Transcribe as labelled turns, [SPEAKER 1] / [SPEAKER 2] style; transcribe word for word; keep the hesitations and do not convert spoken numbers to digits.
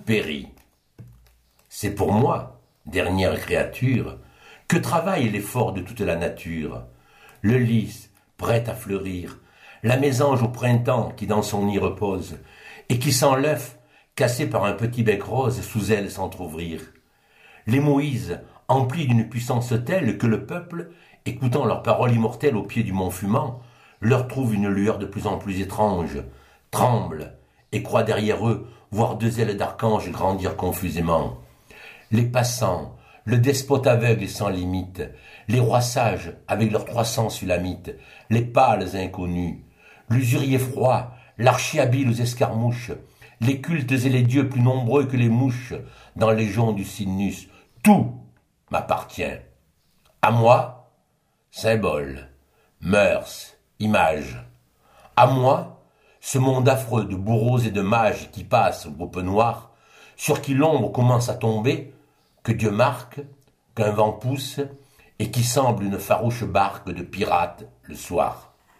[SPEAKER 1] périt. C'est pour moi, dernière créature, que travaille l'effort de toute la nature. Le lys, prêt à fleurir, la mésange au printemps qui dans son nid repose, et qui sent l'œuf cassé par un petit bec rose sous elle s'entr'ouvrir. Les Moïse, emplis d'une puissance telle que le peuple, écoutant leurs paroles immortelles au pied du mont fumant, leur trouve une lueur de plus en plus étrange, tremble, et croit derrière eux voir deux ailes d'archange grandir confusément. Les passants, le despote aveugle et sans limite, les rois sages avec leurs trois cents sulamites, les pâles inconnus, l'usurier froid, l'archi-habile aux escarmouches, les cultes et les dieux plus nombreux que les mouches dans les joncs du sinus, tout m'appartient. À moi, symbole, mœurs, images. À moi, ce monde affreux de bourreaux et de mages qui passent au groupe noir, sur qui l'ombre commence à tomber, que Dieu marque, qu'un vent pousse, et qui semble une farouche barque de pirates le soir.